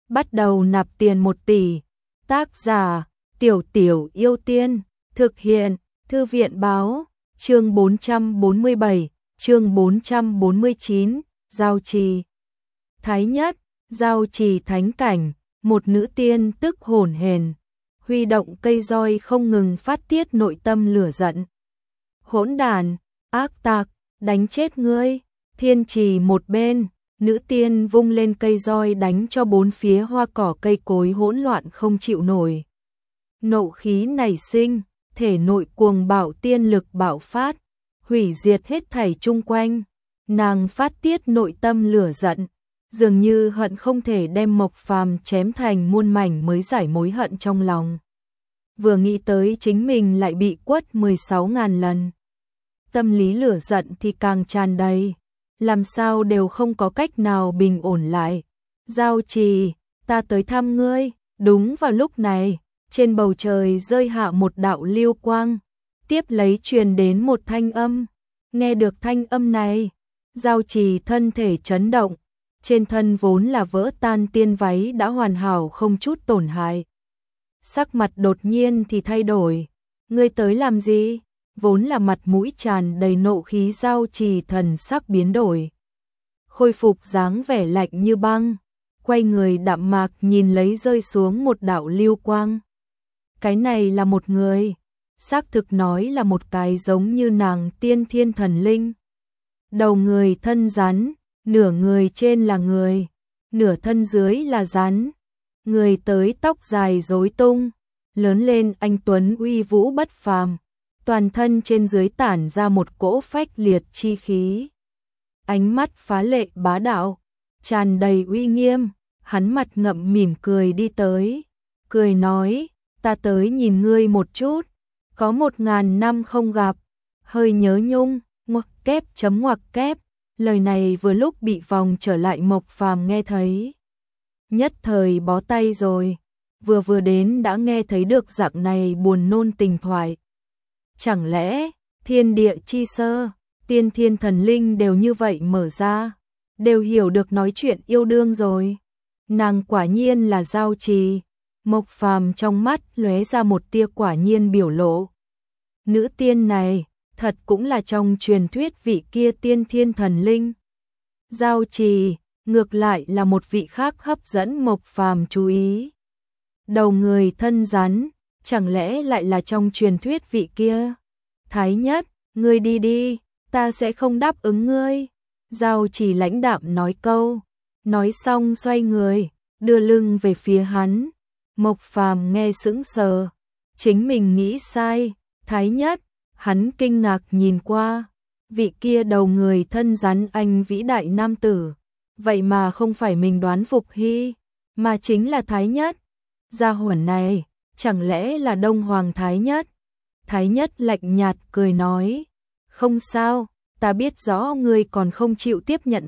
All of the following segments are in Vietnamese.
bắt đầu nạp tiền 1 tỷ. Tác giả, Tiểu Tiểu Yêu Tiên, thực hiện, Thư viện báo, chương 447, chương 449, Giao Trì. Thái Nhất, Giao Trì thánh cảnh, một nữ tiên tức hồn hển, huy động cây roi không ngừng phát tiết nội tâm lửa giận. Hỗn đản, ác tặc, đánh chết ngươi. Thiên trì một bên, nữ tiên vung lên cây roi đánh cho bốn phía hoa cỏ cây cối hỗn loạn không chịu nổi. Nộ khí nảy sinh, thể nội cuồng bạo tiên lực bạo phát, hủy diệt hết thảy chung quanh. Nàng phát tiết nội tâm lửa giận, dường như hận không thể đem Mộc Phàm chém thành muôn mảnh mới giải mối hận trong lòng. Vừa nghĩ tới chính mình lại bị quất 16.000 lần, tâm lý lửa giận thì càng tràn đầy, làm sao đều không có cách nào bình ổn lại. Giao Trì, ta tới thăm ngươi. Đúng vào lúc này, trên bầu trời rơi hạ một đạo lưu quang, tiếp lấy truyền đến một thanh âm. Nghe được thanh âm này, Giao Trì thân thể chấn động, trên thân vốn là vỡ tan tiên váy đã hoàn hảo không chút tổn hại. Sắc mặt đột nhiên thì thay đổi. Ngươi tới làm gì? Vốn là mặt mũi tràn đầy nộ khí Giao Trì thần sắc biến đổi, khôi phục dáng vẻ lạnh như băng, quay người đạm mạc nhìn lấy rơi xuống một đạo lưu quang. Cái này là một người, xác thực nói là một cái giống như nàng tiên thiên thần linh. Đầu người thân rắn, nửa người trên là người, nửa thân dưới là rắn. Người tới tóc dài rối tung, lớn lên anh tuấn uy vũ bất phàm, toàn thân trên dưới tản ra một cỗ phách liệt chi khí. Ánh mắt phá lệ bá đạo, tràn đầy uy nghiêm, hắn mặt ngậm mỉm cười đi tới, cười nói, ta tới nhìn ngươi một chút, có 1.000 năm không gặp, hơi nhớ nhung, ngoặc kép chấm ngoặc kép. Lời này vừa lúc bị vòng trở lại Mộc Phàm nghe thấy, nhất thời bó tay rồi, vừa đến đã nghe thấy được dạng này buồn nôn tình thoại. Chẳng lẽ, thiên địa chi sơ, tiên thiên thần linh đều như vậy mở ra, đều hiểu được nói chuyện yêu đương rồi. Nàng quả nhiên là Giao Trì. Mộc Phàm trong mắt lóe ra một tia quả nhiên biểu lộ. Nữ tiên này, thật cũng là trong truyền thuyết vị kia tiên thiên thần linh. Giao Trì, ngược lại là một vị khác hấp dẫn Mộc Phàm chú ý. Đầu người thân rắn, chẳng lẽ lại là trong truyền thuyết vị kia? Thái Nhất, ngươi đi đi, ta sẽ không đáp ứng ngươi. Giao Trì lãnh đạm nói câu, nói xong xoay người, đưa lưng về phía hắn. Mộc Phàm nghe sững sờ, chính mình nghĩ sai. Thái Nhất, hắn kinh ngạc nhìn qua, vị kia đầu người thân rắn anh vĩ đại nam tử, vậy mà không phải mình đoán Phục Hy, mà chính là Thái Nhất. Gia hỏa này, chẳng lẽ là Đông Hoàng Thái Nhất? Thái Nhất lạnh nhạt cười nói, không sao, ta biết rõ ngươi còn không chịu tiếp nhận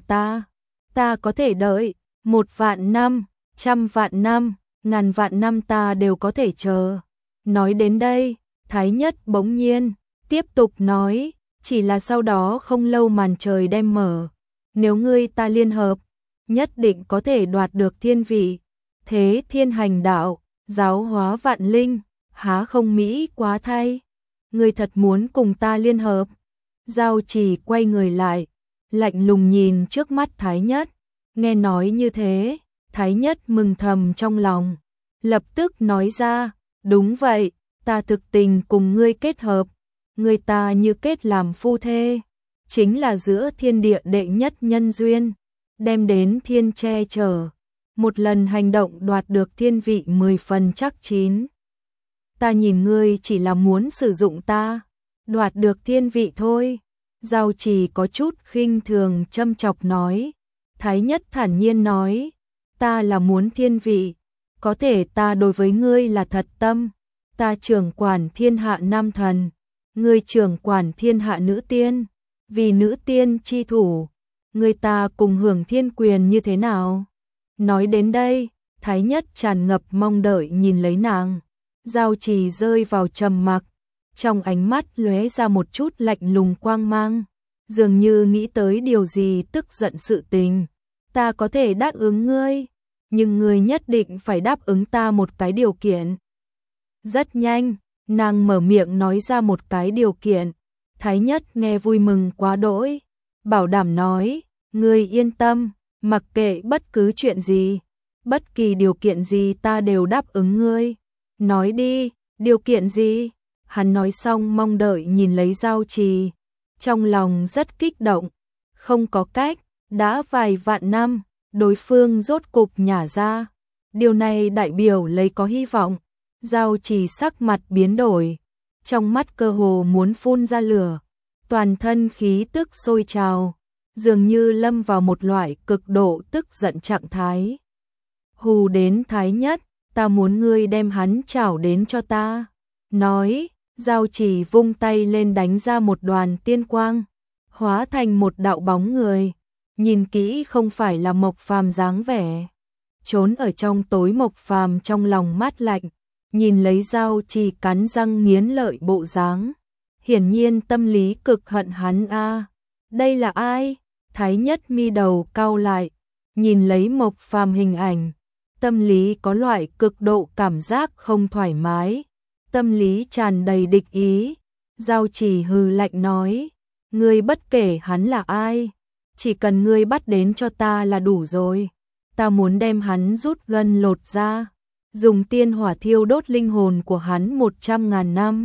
ta có thể đợi, 1.000.000 năm, 100.000 năm, 1000.000 năm ta đều có thể chờ. Nói đến đây, Thái Nhất bỗng nhiên tiếp tục nói, chỉ là sau đó không lâu màn trời đem mở, nếu ngươi ta liên hợp, nhất định có thể đoạt được thiên vị, thế thiên hành đạo, giáo hóa vạn linh, há không mỹ quá thay? Ngươi thật muốn cùng ta liên hợp? Giao Trì quay người lại, lạnh lùng nhìn trước mắt Thái Nhất. Nghe nói như thế, Thái Nhất mừng thầm trong lòng, lập tức nói ra, đúng vậy, ta thực tình cùng ngươi kết hợp, ngươi ta như kết làm phu thê, chính là giữa thiên địa đệ nhất nhân duyên, đem đến thiên che chở, một lần hành động đoạt được thiên vị 10 phần chắc chín. Ta nhìn ngươi chỉ là muốn sử dụng ta, đoạt được thiên vị thôi. Giao Trì có chút khinh thường châm chọc nói. Thái Nhất thản nhiên nói, ta là muốn thiên vị, có thể ta đối với ngươi là thật tâm, ta trưởng quản thiên hạ nam thần, ngươi trưởng quản thiên hạ nữ tiên, vì nữ tiên chi thủ, ngươi ta cùng hưởng thiên quyền như thế nào? Nói đến đây, Thái Nhất tràn ngập mong đợi nhìn lấy nàng. Giao Trì rơi vào trầm mặc, trong ánh mắt lóe ra một chút lạnh lùng quang mang, dường như nghĩ tới điều gì tức giận sự tình. Ta có thể đáp ứng ngươi, nhưng ngươi nhất định phải đáp ứng ta một cái điều kiện. Rất nhanh, nàng mở miệng nói ra một cái điều kiện. Thái Nhất nghe vui mừng quá đỗi, bảo đảm nói, ngươi yên tâm, mặc kệ bất cứ chuyện gì, bất kỳ điều kiện gì ta đều đáp ứng ngươi. Nói đi, điều kiện gì? Hắn nói xong mong đợi nhìn lấy Giao Trì, trong lòng rất kích động, không có cách, đã vài vạn năm, đối phương rốt cục nhả ra. Điều này đại biểu lấy có hy vọng. Giao Trì sắc mặt biến đổi, trong mắt cơ hồ muốn phun ra lửa, toàn thân khí tức sôi trào, dường như lâm vào một loại cực độ tức giận trạng thái. Hù đến Thái Nhất, ta muốn ngươi đem hắn chảo đến cho ta. Nói, Giao Trì vung tay lên đánh ra một đoàn tiên quang, hóa thành một đạo bóng người, nhìn kỹ không phải là Mộc Phàm dáng vẻ. Trốn ở trong tối Mộc Phàm trong lòng mát lạnh, nhìn lấy Giao Trì cắn răng nghiến lợi bộ dáng, hiển nhiên tâm lý cực hận hắn a. Đây là ai? Thái Nhất mi đầu cau lại, nhìn lấy Mộc Phàm hình ảnh, tâm lý có loại cực độ cảm giác không thoải mái, tâm lý tràn đầy địch ý. Giao Trì hừ lạnh nói, ngươi bất kể hắn là ai, chỉ cần ngươi bắt đến cho ta là đủ rồi. Ta muốn đem hắn rút gân lột ra, dùng tiên hỏa thiêu đốt linh hồn của hắn 100.000 năm.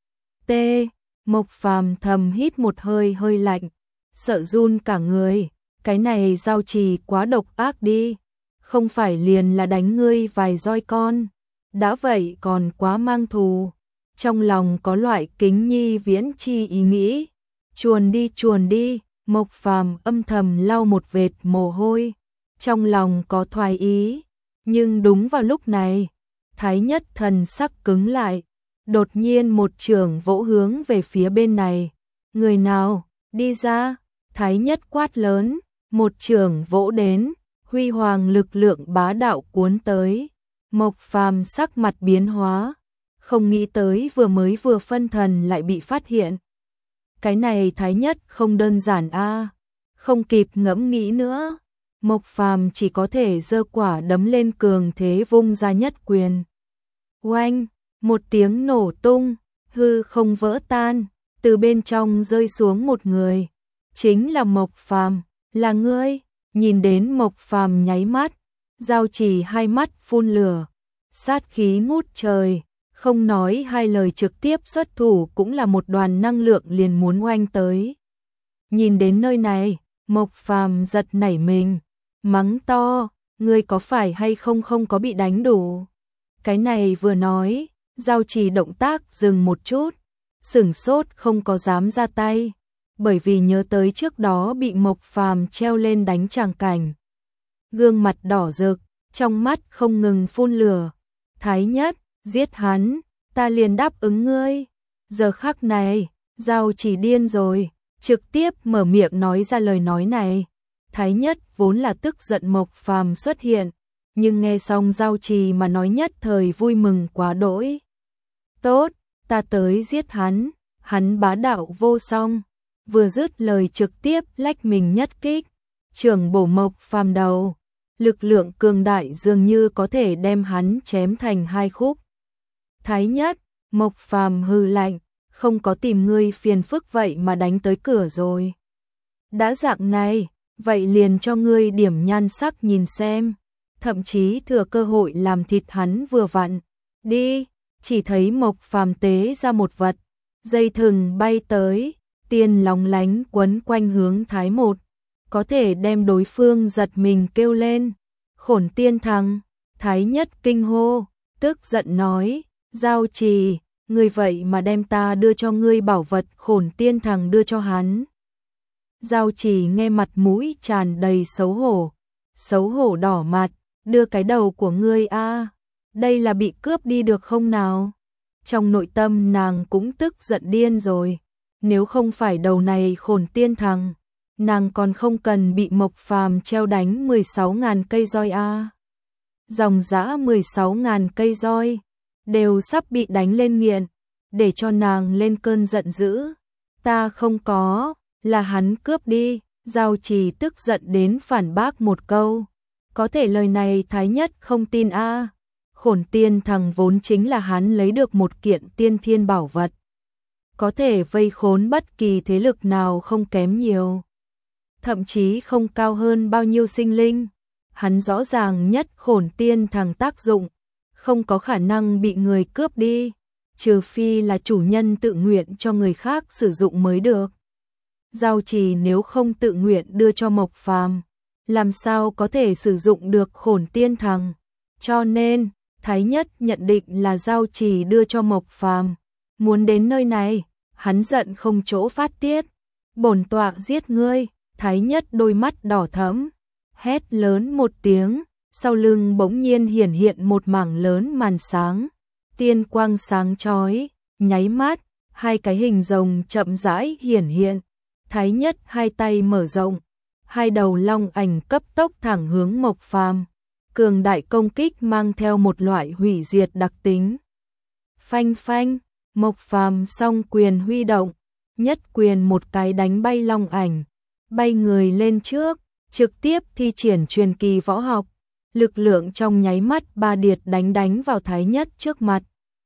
T. Mộc Phàm thầm hít một hơi hơi lạnh, sợ run cả người, cái này Giao Trì quá độc ác đi, không phải liền là đánh ngươi vài roi con, đã vậy còn quá mang thù. Trong lòng có loại kính nhi viễn chi ý nghĩ, chuồn đi, Mộc Phàm âm thầm lau một vệt mồ hôi, trong lòng có thoái ý, nhưng đúng vào lúc này, Thái Nhất thần sắc cứng lại, đột nhiên một chưởng vỗ hướng về phía bên này. Người nào, đi ra, Thái Nhất quát lớn, một chưởng vỗ đến, huy hoàng lực lượng bá đạo cuốn tới. Mộc Phàm sắc mặt biến hóa, không nghĩ tới vừa phân thần lại bị phát hiện. Cái này Thái Nhất không đơn giản a. Không kịp ngẫm nghĩ nữa, Mộc Phàm chỉ có thể giơ quả đấm lên cường thế vung ra nhất quyền. Oanh, một tiếng nổ tung, hư không vỡ tan, từ bên trong rơi xuống một người, chính là Mộc Phàm. Là ngươi? Nhìn đến Mộc Phàm nháy mắt, Giao Trì hai mắt phun lửa, sát khí ngút trời, không nói hai lời trực tiếp xuất thủ, cũng là một đoàn năng lượng liền muốn oanh tới. Nhìn đến nơi này, Mộc Phàm giật nảy mình, mắng to, ngươi có phải hay không có bị đánh đủ? Cái này vừa nói, Giao Trì động tác dừng một chút, sửng sốt không có dám ra tay, bởi vì nhớ tới trước đó bị Mộc Phàm treo lên đánh tràng cảnh. Gương mặt đỏ rực, trong mắt không ngừng phun lửa. Thái Nhất, giết hắn, ta liền đáp ứng ngươi. Giờ khắc này, Giao Trì điên rồi, trực tiếp mở miệng nói ra lời nói này. Thái Nhất vốn là tức giận Mộc Phàm xuất hiện, nhưng nghe xong Giao Trì mà nói nhất thời vui mừng quá đỗi. Tốt, ta tới giết hắn, hắn bá đạo vô song. Vừa dứt lời trực tiếp lách mình nhất kích, chưởng bổ Mộc Phàm đầu, lực lượng cường đại dường như có thể đem hắn chém thành hai khúc. Thái Nhất, Mộc Phàm hừ lạnh, không có tìm ngươi phiền phức vậy mà đánh tới cửa rồi. Đã dạng này, vậy liền cho ngươi điểm nhan sắc nhìn xem, thậm chí thừa cơ hội làm thịt hắn vừa vặn. Đi, chỉ thấy Mộc Phàm tế ra một vật, dây thừng bay tới, tiên lóng lánh quấn quanh hướng Thái Một, có thể đem đối phương giật mình kêu lên. Khổn tiên thằng, Thái Nhất kinh hô, tức giận nói, Giao Trì, ngươi vậy mà đem ta đưa cho ngươi bảo vật Khổn tiên thằng đưa cho hắn. Giao Trì nghe mặt mũi tràn đầy xấu hổ đỏ mặt, đưa cái đầu của ngươi a, đây là bị cướp đi được không nào? Trong nội tâm nàng cũng tức giận điên rồi, nếu không phải đầu này Khổn tiên thằng, nàng còn không cần bị Mộc Phàm treo đánh 16.000 cây roi a. Dòng dã 16.000 cây roi, đều sắp bị đánh lên nghiện, để cho nàng lên cơn giận dữ. Ta không có, là hắn cướp đi. Giao Trì tức giận đến phản bác một câu, Có thể lời này Thái Nhất không tin a. Khổn tiên thằng vốn chính là hắn lấy được một kiện tiên thiên bảo vật. Có thể vây khốn bất kỳ thế lực nào không kém nhiều. Thậm chí không cao hơn bao nhiêu sinh linh. Hắn rõ ràng nhất khổn tiên thằng tác dụng, không có khả năng bị người cướp đi, trừ phi là chủ nhân tự nguyện cho người khác sử dụng mới được. Giao Trì nếu không tự nguyện đưa cho Mộc Phàm, làm sao có thể sử dụng được khổn tiên thằng. Cho nên, Thái Nhất nhận định là Giao Trì đưa cho Mộc Phàm. Muốn đến nơi này, hắn giận không chỗ phát tiết. Bổn tọa giết ngươi. Thái Nhất đôi mắt đỏ thẫm, hét lớn một tiếng, sau lưng bỗng nhiên hiển hiện một mảng lớn màn sáng, tiên quang sáng chói, nháy mắt, hai cái hình rồng chậm rãi hiển hiện. Thái Nhất hai tay mở rộng, hai đầu long ảnh cấp tốc thẳng hướng Mộc Phàm. Cường đại công kích mang theo một loại hủy diệt đặc tính. Phanh phanh, Mộc Phàm song quyền huy động, nhất quyền một cái đánh bay long ảnh, bay người lên trước, trực tiếp thi triển truyền kỳ võ học, lực lượng trong nháy mắt ba điệt đánh vào Thái Nhất trước mặt.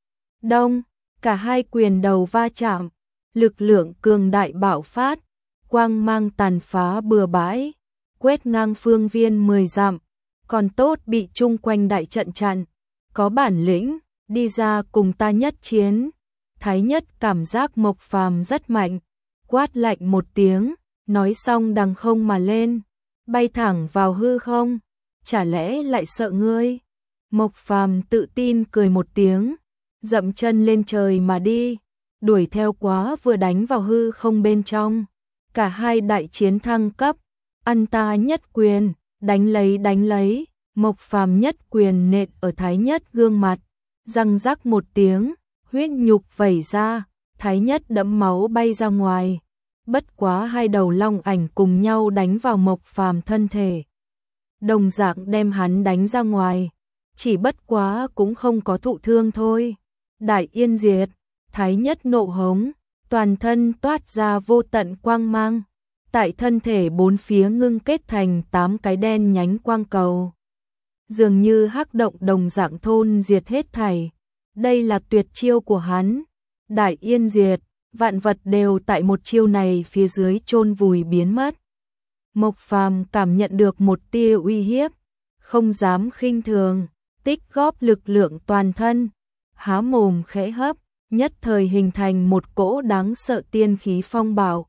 Đông, cả hai quyền đầu va chạm, lực lượng cường đại bạo phát, quang mang tàn phá bừa bãi, quét ngang phương viên 10 dặm, còn tốt bị chung quanh đại trận chặn, có bản lĩnh, đi ra cùng ta nhất chiến. Thái Nhất cảm giác Mộc Phàm rất mạnh, quát lạnh một tiếng, nói xong đằng không mà lên, bay thẳng vào hư không, chả lẽ lại sợ ngươi? Mộc Phàm tự tin cười một tiếng, dậm chân lên trời mà đi, đuổi theo quá vừa đánh vào hư không bên trong. Cả hai đại chiến thăng cấp, ăn ta nhất quyền, đánh lấy, Mộc Phàm nhất quyền nện ở Thái Nhất gương mặt, răng rắc một tiếng, huyết nhục vẩy ra, Thái Nhất đẫm máu bay ra ngoài. Bất quá hai đầu long ảnh cùng nhau đánh vào Mộc Phàm thân thể, đồng dạng đem hắn đánh ra ngoài, chỉ bất quá cũng không có thụ thương thôi. Đại Yên Diệt, Thái Nhất nộ hống, toàn thân toát ra vô tận quang mang, tại thân thể bốn phía ngưng kết thành 8 cái đen nhánh quang cầu, dường như hắc động đồng dạng thôn diệt hết thảy. Đây là tuyệt chiêu của hắn, Đại Yên Diệt, vạn vật đều tại một chiêu này phía dưới chôn vùi biến mất. Mộc Phàm cảm nhận được một tia uy hiếp, không dám khinh thường, tích góp lực lượng toàn thân, há mồm khẽ hấp, nhất thời hình thành một cỗ đáng sợ tiên khí phong bạo.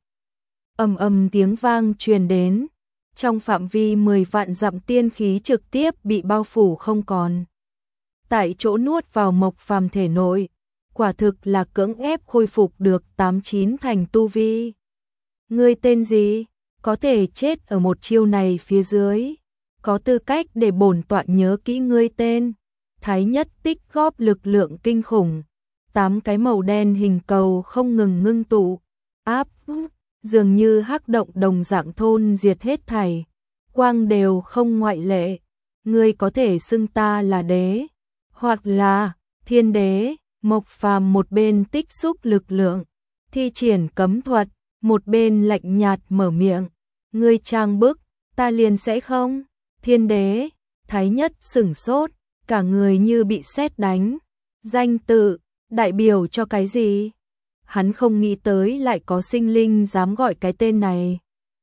Ầm ầm tiếng vang truyền đến, trong phạm vi 10 vạn dặm tiên khí trực tiếp bị bao phủ không còn. Tại chỗ nuốt vào Mộc Phàm thể nội, quả thực là cưỡng ép khôi phục được 8-9 thành tu vi. Ngươi tên gì? Có thể chết ở một chiêu này phía dưới, có tư cách để bổn tọa nhớ kỹ ngươi tên. Thái Nhất tích góp lực lượng kinh khủng, 8 cái màu đen hình cầu không ngừng ngưng tụ, áp, dường như hắc động đồng dạng thôn diệt hết thảy, quang đều không ngoại lệ. Ngươi có thể xưng ta là đế, hoặc là thiên đế. Mộc Phàm một bên tích xúc lực lượng, thi triển cấm thuật, một bên lạnh nhạt mở miệng, ngươi trang bức, ta liền sẽ không. Thiên đế, Thái Nhất sửng sốt, cả người như bị sét đánh. Danh tự, đại biểu cho cái gì? Hắn không nghĩ tới lại có sinh linh dám gọi cái tên này.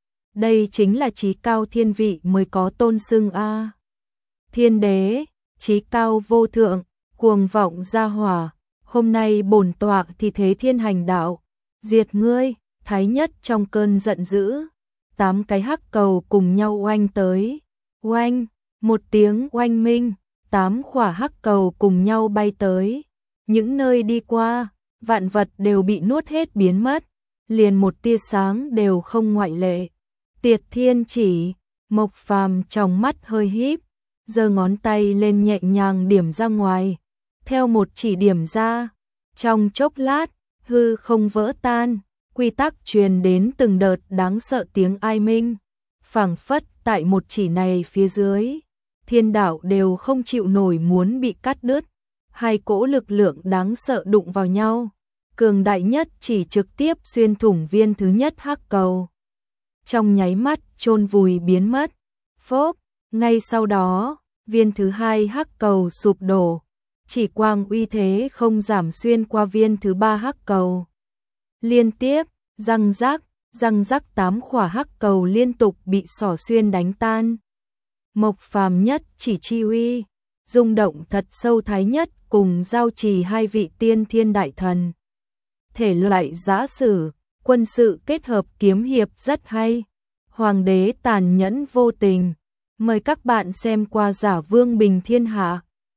Đây chính là chí cao thiên vị mới có tôn xưng a. Thiên đế, chí cao vô thượng, cuồng vọng gia hỏa. Hôm nay bổn tọa thì thế thiên hành đạo, diệt ngươi. Thái Nhất trong cơn giận dữ, 8 cái hắc cầu cùng nhau oanh tới. Oanh, một tiếng oanh minh, 8 khỏa hắc cầu cùng nhau bay tới. Những nơi đi qua, vạn vật đều bị nuốt hết biến mất, liền một tia sáng đều không ngoại lệ. Tiệt thiên chỉ, Mộc Phàm trong mắt hơi híp, giơ ngón tay lên nhẹ nhàng điểm ra ngoài. Theo một chỉ điểm ra, trong chốc lát, hư không vỡ tan, quy tắc truyền đến từng đợt đáng sợ tiếng ai minh. Phảng phất tại một chỉ này phía dưới, thiên đạo đều không chịu nổi muốn bị cắt đứt. Hai cỗ lực lượng đáng sợ đụng vào nhau, cường đại nhất chỉ trực tiếp xuyên thủng viên thứ nhất hắc cầu. Trong nháy mắt chôn vùi biến mất. Phốp, Ngay sau đó, viên thứ hai hắc cầu sụp đổ, chỉ quang uy thế không giảm xuyên qua viên thứ ba hắc cầu. Liên tiếp, răng rắc 8 khỏa hắc cầu liên tục bị xỏ xuyên đánh tan. Mộc Phàm nhất chỉ chi uy, rung động thật sâu Thái Nhất cùng giao trì hai vị tiên thiên đại thần. Thể loại giã sử, quân sự kết hợp kiếm hiệp rất hay. Hoàng đế tàn nhẫn vô tình. Mời các bạn xem qua Giả Vương Bình Thiên Hạ.